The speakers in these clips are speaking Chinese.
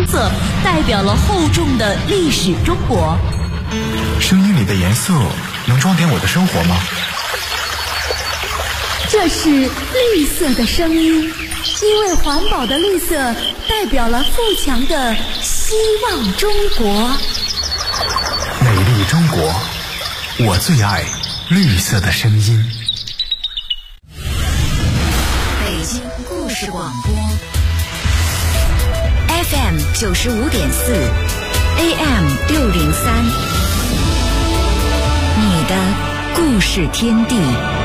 色代表了厚重的历史中国。 声音里的颜色能装点我的生活吗？ 这是绿色的声音，因为环保的绿色代表了富强的希望中国。 美丽中国，我最爱绿色的声音。 北京故事广播 FM 95.4 AM 603，你的故事天地。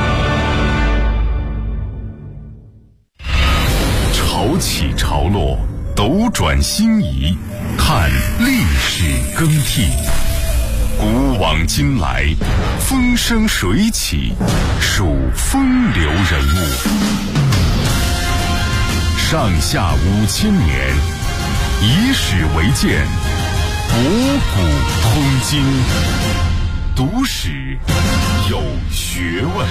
潮起潮落，斗转星移，看历史更替。古往今来，风生水起，数风流人物。上下5000年，以史为鉴，博古通今。读史有学问。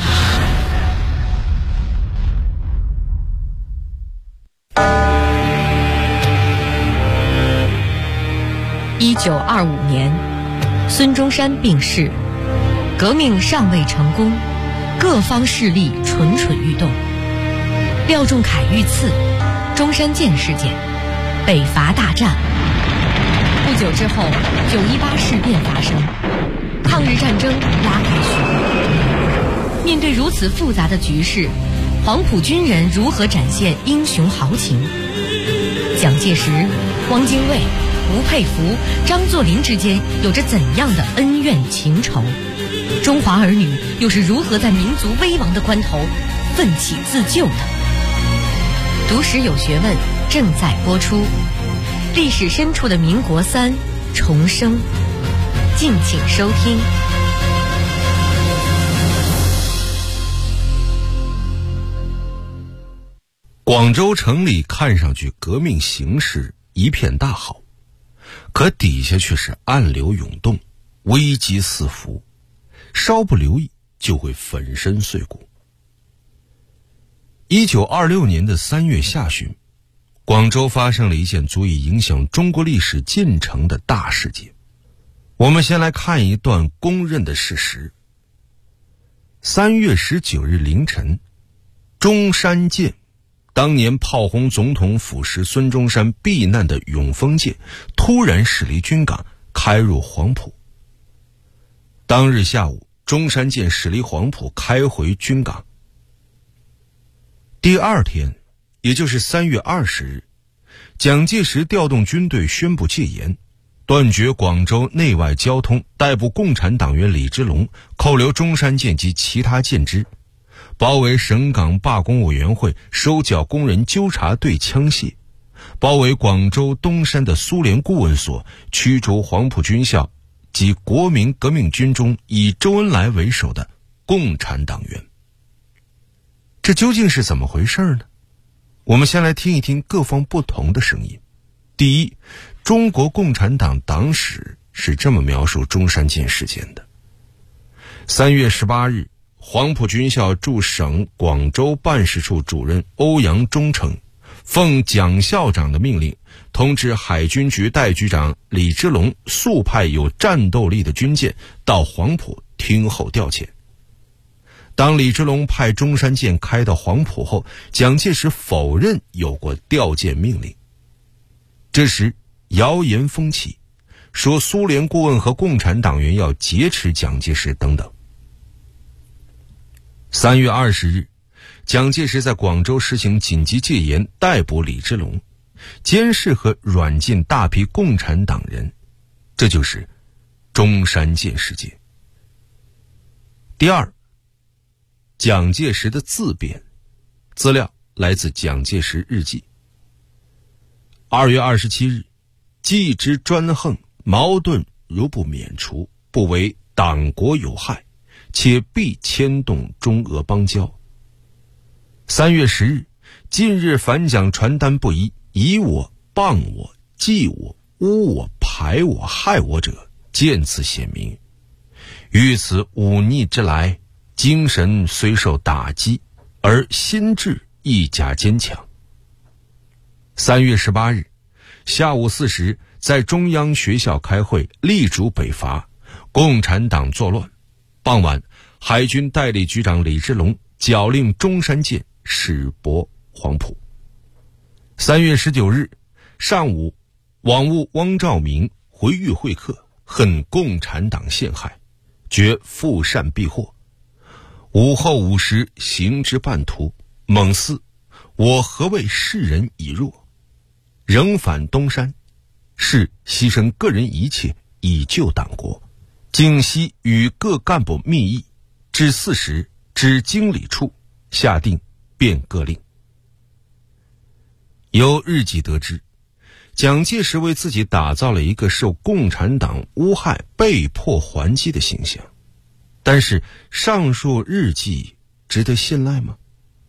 1925年，孙中山病逝，革命尚未成功，各方势力蠢蠢欲动。廖仲恺遇刺，中山舰事件，北伐大战。不久之后，918事变发生，抗日战争拉开序幕。面对如此复杂的局势，黄埔军人如何展现英雄豪情？蒋介石、汪精卫、吴佩孚、张作霖之间有着怎样的恩怨情仇？中华儿女又是如何在民族危亡的关头奋起自救的？读史有学问正在播出，历史深处的民国3重生，敬请收听。 广州城里看上去革命形势一片大好，可底下却是暗流涌动，危机四伏，稍不留意就会粉身碎骨。1926年的3月下旬，广州发生了一件足以影响中国历史进程的大事件。我们先来看一段公认的事实。3月19日凌晨，中山舰，当年炮轰总统府时孙中山避难的永丰舰，突然驶离军港，开入黄埔。当日下午，中山舰驶离黄埔，开回军港。第二天，也就是3月20日，蒋介石调动军队宣布戒严，断绝广州内外交通，逮捕共产党员李之龙，扣留中山舰及其他舰只，包围省港罢工委员会，收缴工人纠察队枪械，包围广州东山的苏联顾问所，驱逐黄埔军校及国民革命军中以周恩来为首的共产党员。这究竟是怎么回事呢？我们先来听一听各方不同的声音。第一，中国共产党党史是这么描述中山舰事件的。3月18日，黄埔军校驻省广州办事处主任欧阳忠诚奉蒋校长的命令，通知海军局代局长李之龙速派有战斗力的军舰到黄埔听候调遣。当李之龙派中山舰开到黄埔后，蒋介石否认有过调舰命令。这时谣言风起，说苏联顾问和共产党员要劫持蒋介石等等。3月20日，蒋介石在广州实行紧急戒严，逮捕李之龙，监视和软禁大批共产党人，这就是中山舰事件。第二，蒋介石的自辩，资料来自蒋介石日记。2月27日，既之专横，矛盾如不免除，不为党国有害，且必牵动中俄邦交。3月10日，近日反蒋传单不一，以我、谤我、忌我、污我、排我、害我者，见此显明。遇此忤逆之来，精神虽受打击，而心智亦加坚强。3月18日， 下午4时在中央学校开会，力主北伐，共产党作乱。傍晚，海军代理局长李之龙绞令中山舰驶泊黄埔。3月19日上午，网务汪兆铭回豫会客，恨共产党陷害，决复善避祸。午后5时行至半途，猛思我何谓世人已弱，仍返东山，是牺牲个人一切以救党国。竟悉与各干部密议，至4时至经理处下定变各令。由日记得知，蒋介石为自己打造了一个受共产党诬害被迫还击的形象，但是上述日记值得信赖吗？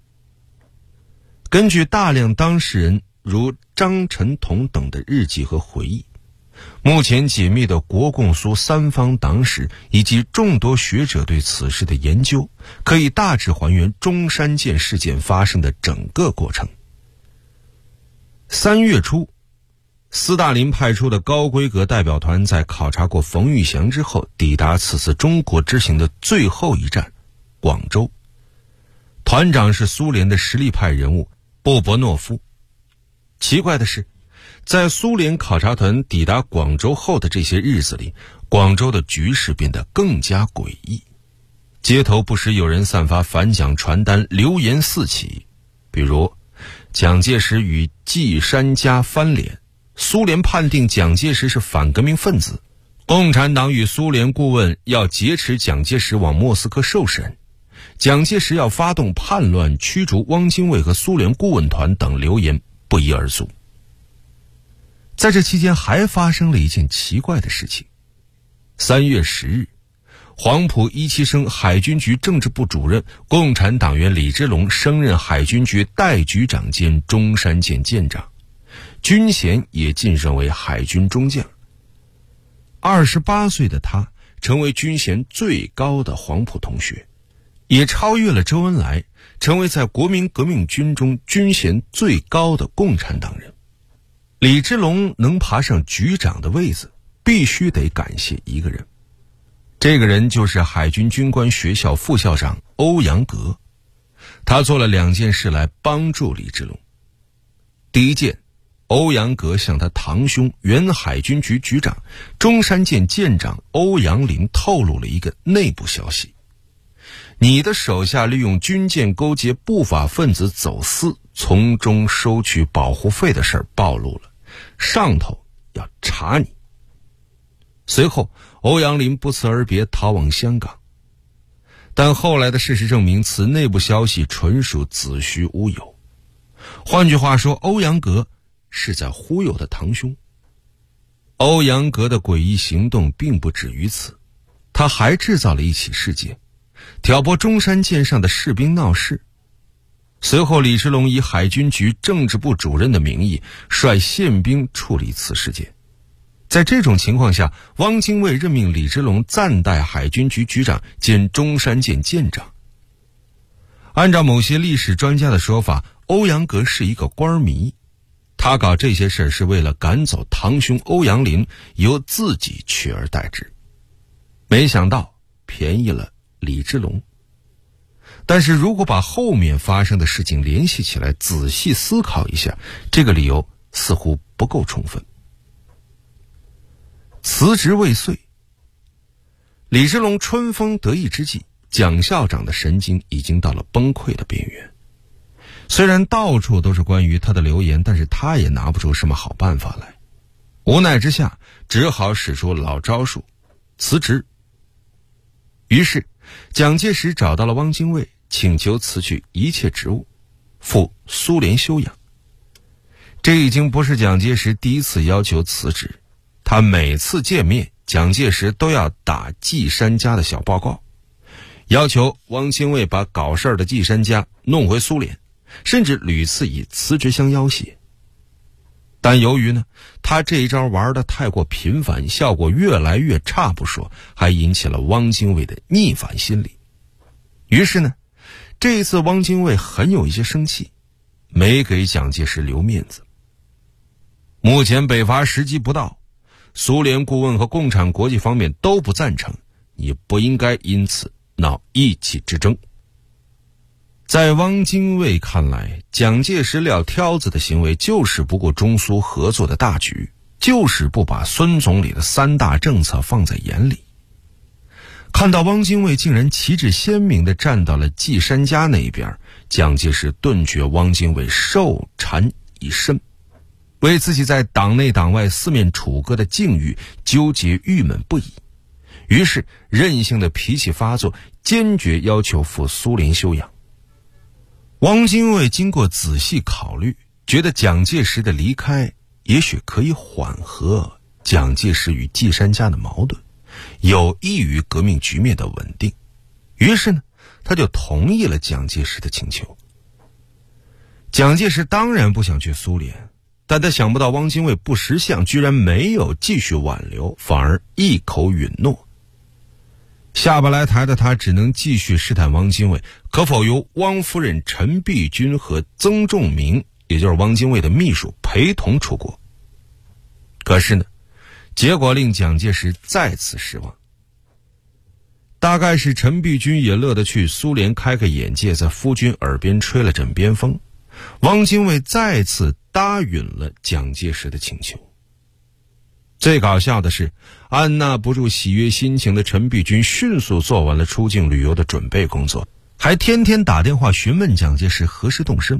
根据大量当事人如张晨同等的日记和回忆，目前解密的国共苏3方党史以及众多学者对此事的研究，可以大致还原中山舰事件发生的整个过程。3月初，斯大林派出的高规格代表团在考察过冯玉祥之后，抵达此次中国之行的最后一站广州。团长是苏联的实力派人物布伯诺夫。奇怪的是，在苏联考察团抵达广州后的这些日子里，广州的局势变得更加诡异。街头不时有人散发反蒋传单，流言四起，比如蒋介石与季山家翻脸，苏联判定蒋介石是反革命分子，共产党与苏联顾问要劫持蒋介石往莫斯科受审，蒋介石要发动叛乱驱逐汪精卫和苏联顾问团等流言不一而足。在这期间还发生了一件奇怪的事情。3月10日，黄埔17生海军局政治部主任共产党员李之龙升任海军局代局长兼中山舰舰长，军衔也晋升为海军中将。28岁的他成为军衔最高的黄埔同学，也超越了周恩来，成为在国民革命军中军衔最高的共产党人。李之龙能爬上局长的位子，必须得感谢一个人，这个人就是海军军官学校副校长欧阳格。他做了2件事来帮助李之龙。第一件，欧阳格向他堂兄原海军局局长中山舰舰长欧阳林透露了一个内部消息：你的手下利用军舰勾结不法分子走私，从中收取保护费的事暴露了，上头要查你。随后欧阳林不辞而别，逃往香港。但后来的事实证明，此内部消息纯属子虚乌有。换句话说，欧阳格是在忽悠的堂兄。欧阳格的诡异行动并不止于此，他还制造了一起事件，挑拨中山舰上的士兵闹事。随后李之龙以海军局政治部主任的名义率宪兵处理此事件。在这种情况下，汪精卫任命李之龙暂代海军局局长兼中山舰舰长。按照某些历史专家的说法，欧阳格是一个官迷，他搞这些事是为了赶走堂兄欧阳林，由自己取而代之。没想到便宜了李之龙。但是如果把后面发生的事情联系起来，仔细思考一下，这个理由似乎不够充分。辞职未遂，李之龙春风得意之际，蒋校长的神经已经到了崩溃的边缘。虽然到处都是关于他的流言，但是他也拿不出什么好办法来。无奈之下，只好使出老招数，辞职。于是蒋介石找到了汪精卫，请求辞去一切职务，赴苏联休养。这已经不是蒋介石第一次要求辞职，他每次见面，蒋介石都要打季山家的小报告，要求汪精卫把搞事儿的季山家弄回苏联，甚至屡次以辞职相要挟。但由于呢，他这一招玩得太过频繁，效果越来越差不说，还引起了汪精卫的逆反心理。于是呢，这一次汪精卫很有一些生气，没给蒋介石留面子。 目前北伐时机不到，苏联顾问和共产国际方面都不赞成，你不应该因此闹意气之争。在汪精卫看来，蒋介石撂挑子的行为就是不顾中苏合作的大局，就是不把孙总理的3大政策放在眼里。看到汪精卫竟然旗帜鲜明地站到了季山家那一边，蒋介石顿觉汪精卫受禅已深，为自己在党内党外四面楚歌的境遇纠结郁闷不已，于是任性的脾气发作，坚决要求赴苏联休养。汪精卫经过仔细考虑，觉得蒋介石的离开也许可以缓和蒋介石与季山家的矛盾，有益于革命局面的稳定，于是呢，他就同意了蒋介石的请求。蒋介石当然不想去苏联，但他想不到汪精卫不识相，居然没有继续挽留，反而一口允诺。下不来台的他只能继续试探汪精卫可否由汪夫人陈璧君和曾仲明，也就是汪精卫的秘书陪同出国。可是呢，结果令蒋介石再次失望。大概是陈璧君也乐得去苏联开个眼界，在夫君耳边吹了枕边风，汪精卫再次答允了蒋介石的请求。最搞笑的是，按捺不住喜悦心情的陈璧君迅速做完了出境旅游的准备工作，还天天打电话询问蒋介石何时动身。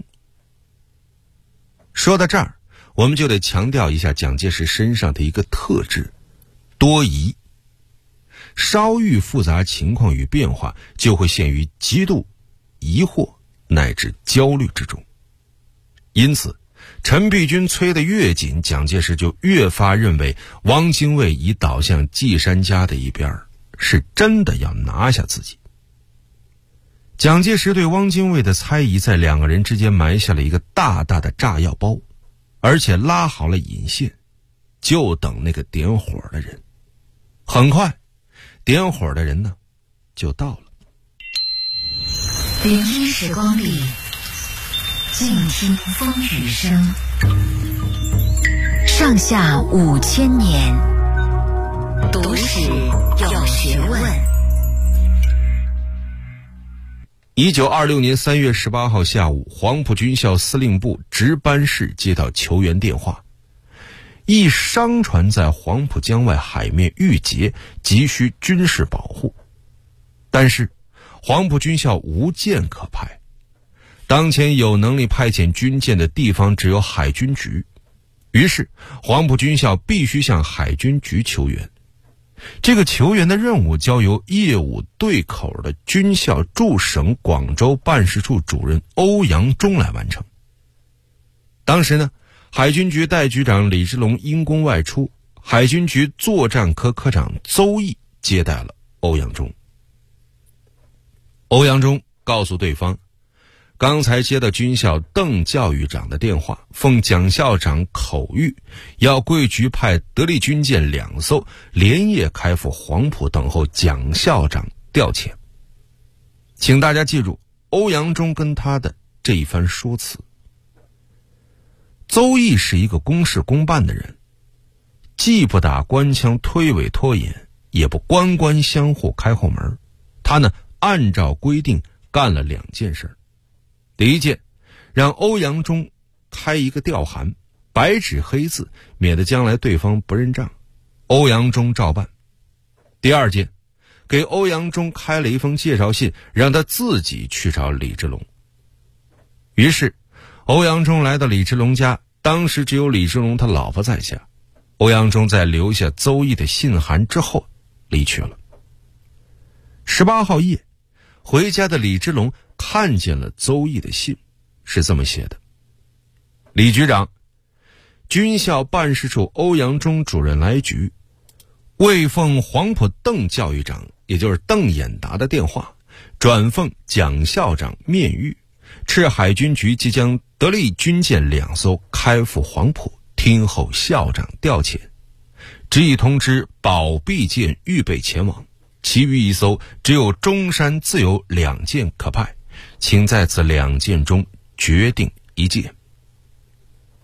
说到这儿，我们就得强调一下蒋介石身上的一个特质：多疑。稍遇复杂情况与变化，就会陷于极度疑惑乃至焦虑之中。因此陈璧君催得越紧，蒋介石就越发认为汪精卫已倒向季山家的一边，是真的要拿下自己。蒋介石对汪精卫的猜疑在两个人之间埋下了一个大大的炸药包，而且拉好了引线，就等那个点火的人。很快点火的人呢就到了。 聆听时光里，静听风雨声，上下5000年，读史有学问。 1926年3月18号下午，黄埔军校司令部值班室接到求援电话，一商船在黄浦江外海面遇劫，急需军事保护。但是黄埔军校无舰可派，当前有能力派遣军舰的地方只有海军局，于是黄埔军校必须向海军局求援。这个求援的任务交由业务对口的军校驻省广州办事处主任欧阳中来完成。当时呢，海军局代局长李之龙因公外出，海军局作战科科长邹毅接待了欧阳中。欧阳中告诉对方，刚才接到军校邓教育长的电话，奉蒋校长口谕，要贵局派得力军舰2艘连夜开赴黄埔，等候蒋校长调遣。请大家记住欧阳中跟他的这一番说辞。邹毅是一个公事公办的人，既不打官腔推诿拖延，也不官官相护开后门。他呢，按照规定干了2件事。第一件，让欧阳中开一个调函，白纸黑字，免得将来对方不认账。欧阳中照办。第二件，给欧阳中开了一封介绍信，让他自己去找李之龙。于是欧阳中来到李之龙家，当时只有李之龙他老婆在家。欧阳中在留下邹毅的信函之后离去了。18号夜，回家的李之龙看见了邹毅的信，是这么写的：李局长，军校办事处欧阳中主任来局，未奉黄埔邓教育长，也就是邓演达的电话，转奉蒋校长面谕，斥海军局即将得力军舰2艘开赴黄埔，听候校长调遣。只已通知保庇舰预备前往，其余1艘只有中山自有2舰可派，请在此2舰中决定一舰。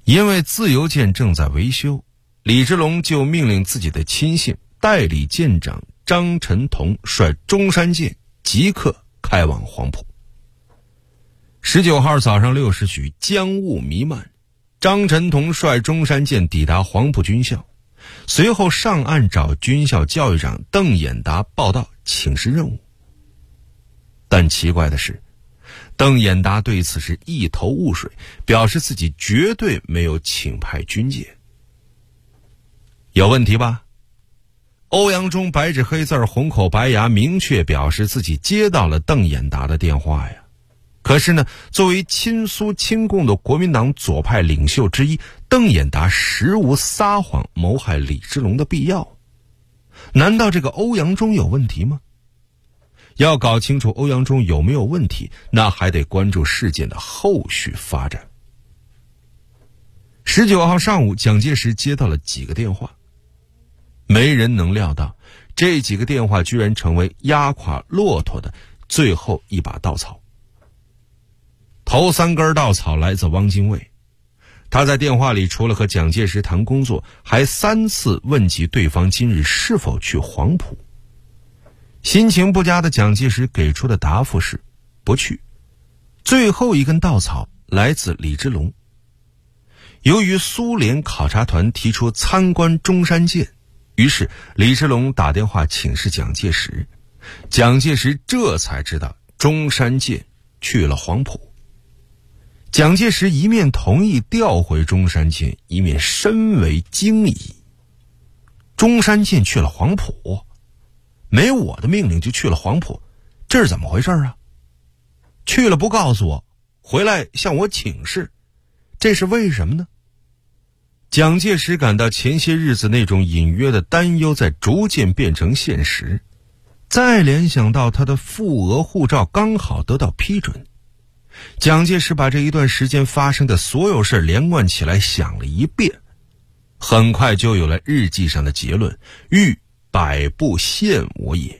因为自由舰正在维修，李之龙就命令自己的亲信代理舰长张晨同率中山舰即刻开往黄埔。19号早上6时许，江雾弥漫，张晨同率中山舰抵达黄埔军校，随后上岸找军校教育长邓演达报到请示任务。但奇怪的是，邓演达对此是一头雾水，表示自己绝对没有请派军舰。有问题吧？欧阳中白纸黑字红口白牙明确表示自己接到了邓演达的电话呀。可是呢，作为亲苏亲共的国民党左派领袖之一，邓演达实无撒谎谋害李之龙的必要。难道这个欧阳中有问题吗？要搞清楚欧阳中有没有问题，那还得关注事件的后续发展。19号上午，蒋介石接到了几个电话，没人能料到这几个电话居然成为压垮骆驼的最后一把稻草。头3根稻草来自汪精卫，他在电话里除了和蒋介石谈工作，还3次问及对方今日是否去黄埔。心情不佳的蒋介石给出的答复是不去。最后一根稻草来自李之龙，由于苏联考察团提出参观中山舰，于是李之龙打电话请示蒋介石，蒋介石这才知道中山舰去了黄埔。蒋介石一面同意调回中山舰，一面深为惊疑。中山舰去了黄埔？没我的命令就去了黄埔，这是怎么回事啊？去了不告诉我，回来向我请示，这是为什么呢？蒋介石感到前些日子那种隐约的担忧在逐渐变成现实，再联想到他的赴俄护照刚好得到批准，蒋介石把这一段时间发生的所有事连贯起来想了一遍，很快就有了日记上的结论：欲百步陷我也。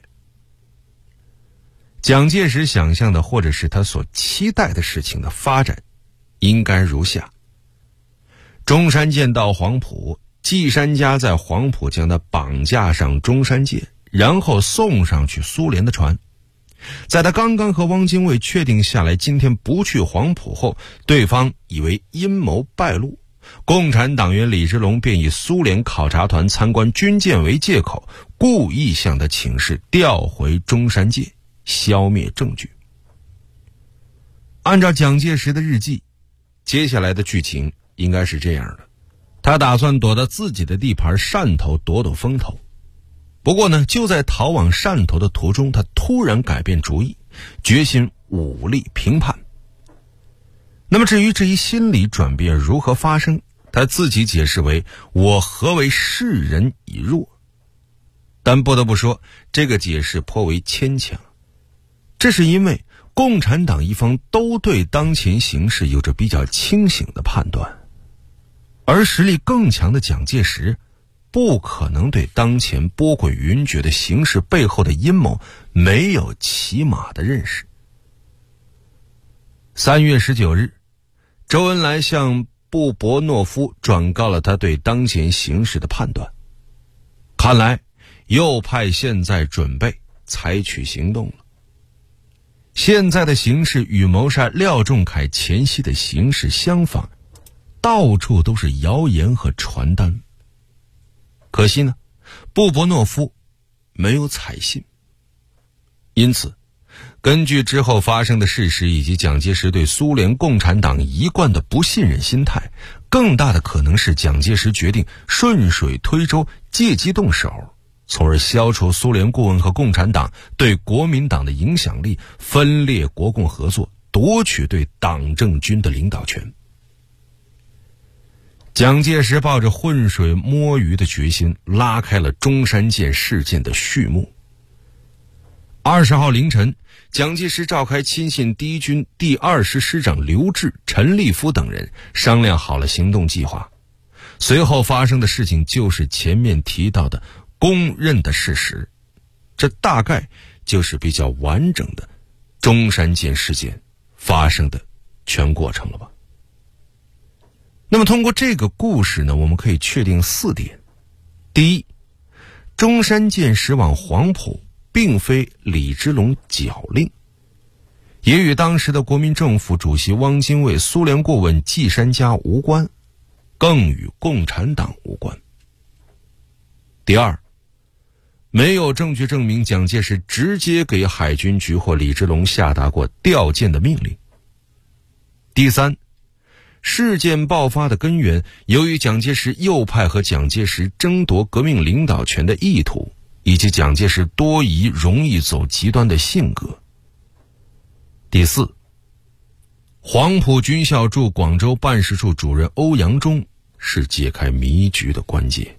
蒋介石想象的，或者是他所期待的事情的发展，应该如下：中山舰到黄埔，季山家在黄埔将他绑架上中山舰，然后送上去苏联的船。在他刚刚和汪精卫确定下来今天不去黄埔后，对方以为阴谋败露，共产党员李之龙便以苏联考察团参观军舰为借口，故意向他请示调回中山舰，消灭证据。按照蒋介石的日记，接下来的剧情应该是这样的：他打算躲到自己的地盘汕头躲躲风头。不过呢，就在逃往汕头的途中，他突然改变主意，决心武力平叛。那么至于这一心理转变如何发生，他自己解释为：我何为世人以弱。但不得不说，这个解释颇为牵强。这是因为共产党一方都对当前形势有着比较清醒的判断，而实力更强的蒋介石不可能对当前波诡云谲的形势背后的阴谋没有起码的认识。3月19日，周恩来向布伯诺夫转告了他对当前形势的判断。看来右派现在准备采取行动了。现在的形势与谋杀廖仲恺前夕的形势相仿，到处都是谣言和传单。可惜呢，布伯诺夫没有采信。因此，根据之后发生的事实以及蒋介石对苏联共产党一贯的不信任心态，更大的可能是蒋介石决定顺水推舟，借机动手，从而消除苏联顾问和共产党对国民党的影响力，分裂国共合作，夺取对党政军的领导权。蒋介石抱着浑水摸鱼的决心，拉开了中山舰事件的序幕。20号凌晨，蒋介石召开亲信第一军第20师长刘峙、陈立夫等人，商量好了行动计划。随后发生的事情就是前面提到的公认的事实，这大概就是比较完整的中山舰事件发生的全过程了吧。 那么通过这个故事呢，我们可以确定4点。第一，中山舰驶往黄埔并非李之龙脚令，也与当时的国民政府主席汪精卫、苏联顾问季山家无关，更与共产党无关。第二，没有证据证明蒋介石直接给海军局或李之龙下达过调舰的命令。第三，事件爆发的根源由于蒋介石右派和蒋介石争夺革命领导权的意图，以及蒋介石多疑、容易走极端的性格。第四，黄埔军校驻广州办事处主任欧阳中是解开迷局的关键。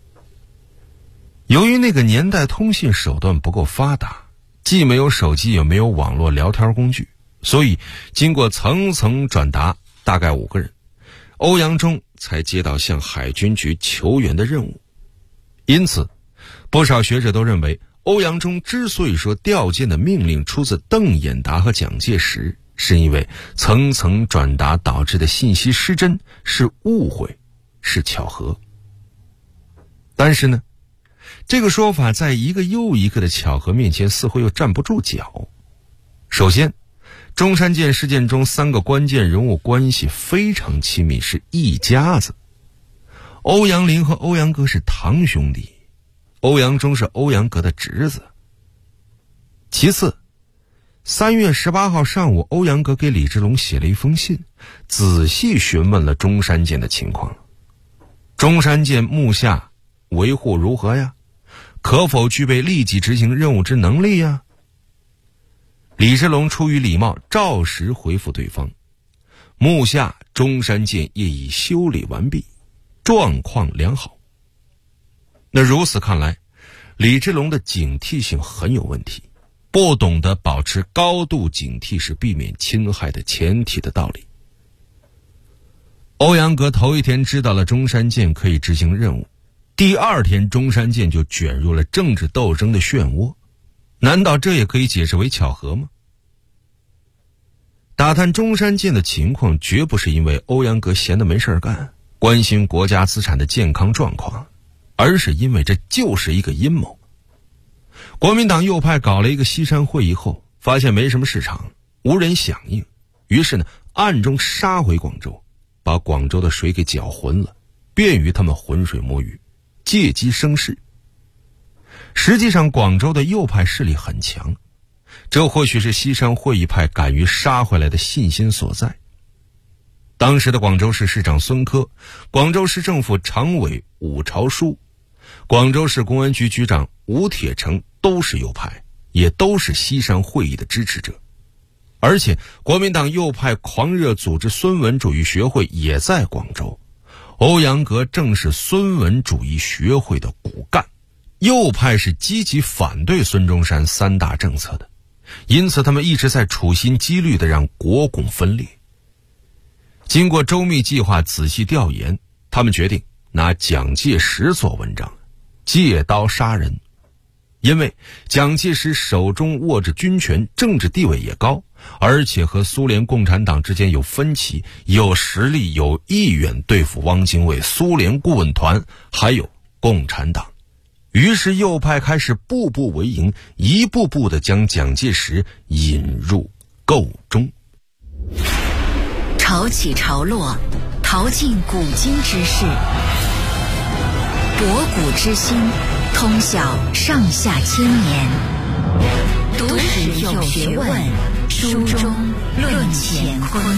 由于那个年代通信手段不够发达，既没有手机也没有网络聊天工具，所以经过层层转达，大概5个人，欧阳中才接到向海军局求援的任务。因此不少学者都认为，欧阳中之所以说调舰的命令出自邓演达和蒋介石，是因为层层转达导致的信息失真，是误会，是巧合。但是呢，这个说法在一个又一个的巧合面前似乎又站不住脚。首先，中山舰事件中3个关键人物关系非常亲密，是一家子。欧阳林和欧阳格是堂兄弟，欧阳中是欧阳格的侄子。其次，3月18号上午，欧阳格给李之龙写了一封信，仔细询问了中山舰的情况。中山舰目下维护如何呀？可否具备立即执行任务之能力呀？李之龙出于礼貌，照实回复对方：目下中山舰业已修理完毕，状况良好。那如此看来，李之龙的警惕性很有问题，不懂得保持高度警惕是避免侵害的前提的道理。欧阳格头一天知道了中山舰可以执行任务，第2天中山舰就卷入了政治斗争的漩涡，难道这也可以解释为巧合吗？打探中山舰的情况绝不是因为欧阳格闲得没事干，关心国家资产的健康状况，而是因为这就是一个阴谋。国民党右派搞了一个西山会议后，发现没什么市场，无人响应，于是呢，暗中杀回广州，把广州的水给搅浑了，便于他们浑水摸鱼，借机生事。实际上广州的右派势力很强，这或许是西山会议派敢于杀回来的信心所在。当时的广州市市长孙科，广州市政府常委伍朝书，广州市公安局局长吴铁城都是右派，也都是西山会议的支持者。而且国民党右派狂热组织孙文主义学会也在广州，欧阳格正是孙文主义学会的骨干。右派是积极反对孙中山3大政策的，因此他们一直在处心积虑地让国共分裂。经过周密计划、仔细调研，他们决定拿蒋介石做文章，借刀杀人。因为蒋介石手中握着军权，政治地位也高，而且和苏联共产党之间有分歧，有实力有意愿对付汪精卫、苏联顾问团还有共产党。于是右派开始步步为营，一步步地将蒋介石引入构中。 潮起潮落，淘尽古今之事，博古之今，通晓上下千年。读史有学问，书中论乾坤。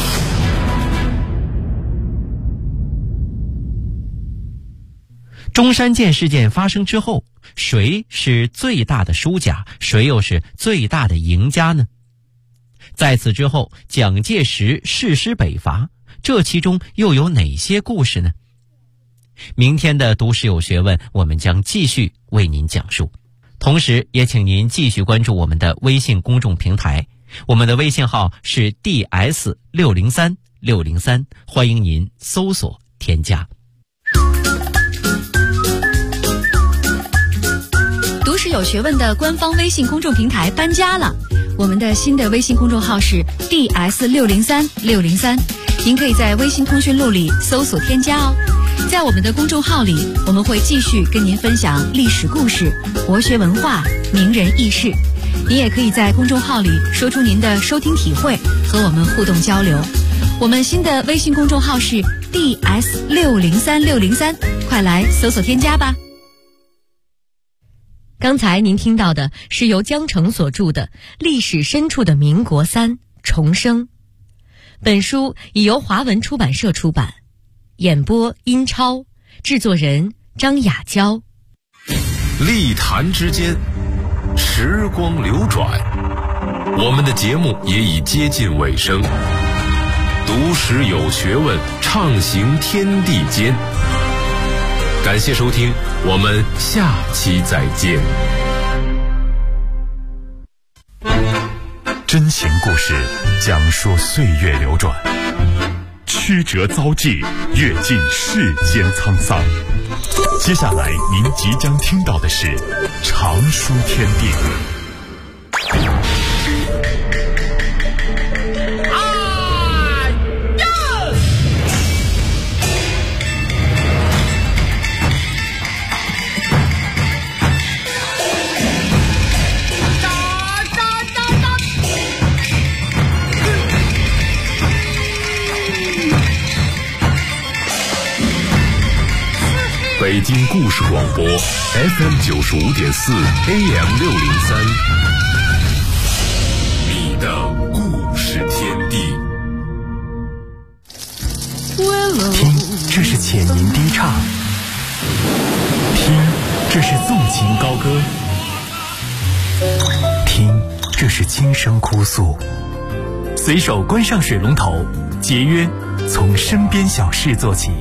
中山舰事件发生之后，谁是最大的输家，谁又是最大的赢家呢？在此之后，蒋介石誓师北伐，这其中又有哪些故事呢？明天的读史有学问，我们将继续为您讲述。同时也请您继续关注我们的微信公众平台，我们的微信号是 DS603603，欢迎您搜索添加。 读史有学问的官方微信公众平台搬家了，我们的新的微信公众号是 DS603603， 您可以在微信通讯录里搜索添加哦。在我们的公众号里，我们会继续跟您分享历史故事、国学文化、名人轶事。您也可以在公众号里说出您的收听体会，和我们互动交流。我们新的微信公众号是 DS603603，快来搜索添加吧。 刚才您听到的是由江澄所著的《历史深处的民国三重生》，本书已由华文出版社出版，演播殷超，制作人张雅娇。 历坛之间，时光流转，我们的节目也已接近尾声。读史有学问，畅行天地间。感谢收听，我们下期再见。 真情故事，讲述岁月流转，曲折遭际，阅尽世间沧桑。接下来您即将听到的是常书天地。 北京故事广播 FM95.4 AM603， 你的故事天地。 听，这是浅吟低唱；听，这是纵情高歌；听，这是轻声哭诉。随手关上水龙头，节约从身边小事做起。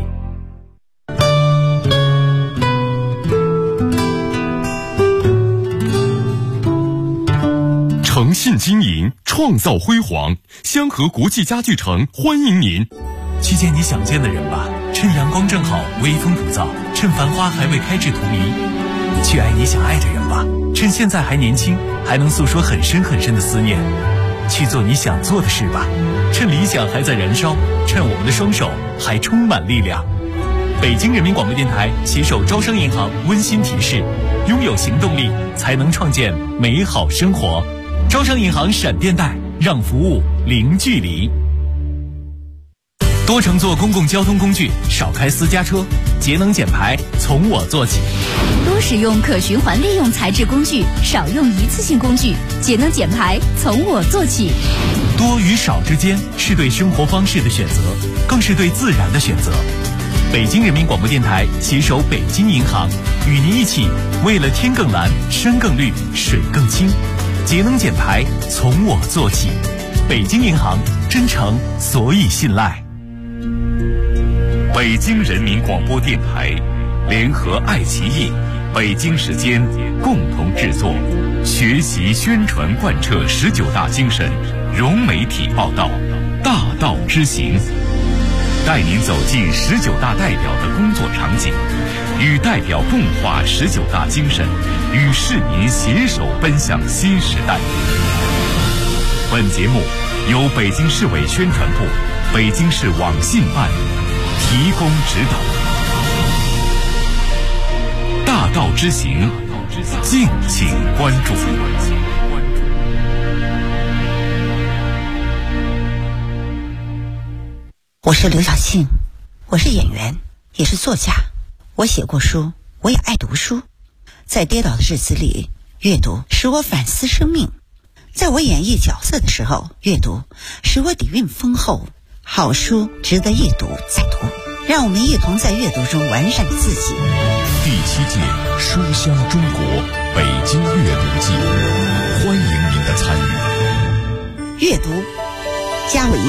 诚信经营，创造辉煌。香河国际家具城欢迎您。 去见你想见的人吧，趁阳光正好，微风不燥，趁繁花还未开至荼蘼。去爱你想爱的人吧，趁现在还年轻，还能诉说很深很深的思念。去做你想做的事吧，趁理想还在燃烧，趁我们的双手还充满力量。北京人民广播电台携手招商银行温馨提示：拥有行动力，才能创建美好生活。招商银行闪电贷，让服务零距离。多乘坐公共交通工具，少开私家车，节能减排从我做起。 多使用可循环利用材质工具，少用一次性工具，节能减排从我做起。 多与少之间是对生活方式的选择，更是对自然的选择。北京人民广播电台携手北京银行，与您一起为了天更蓝，山更绿，水更清，节能减排从我做起。北京银行，真诚所以信赖。 北京人民广播电台联合爱奇艺、北京时间共同制作，学习宣传贯彻19大精神，融媒体报道，大道之行，带您走进19大代表的工作场景，与代表共话19大精神，与市民携手奔向新时代。本节目由北京市委宣传部、北京市网信办提供指导。大道之行，敬请关注。 我是刘晓庆，我是演员，也是作家。我写过书，我也爱读书。在跌倒的日子里，阅读使我反思生命；在我演绎角色的时候，阅读使我底蕴丰厚。好书值得一读再读，让我们一同在阅读中完善自己。 第7届书香中国北京阅读季，欢迎您的参与。 阅读，加我一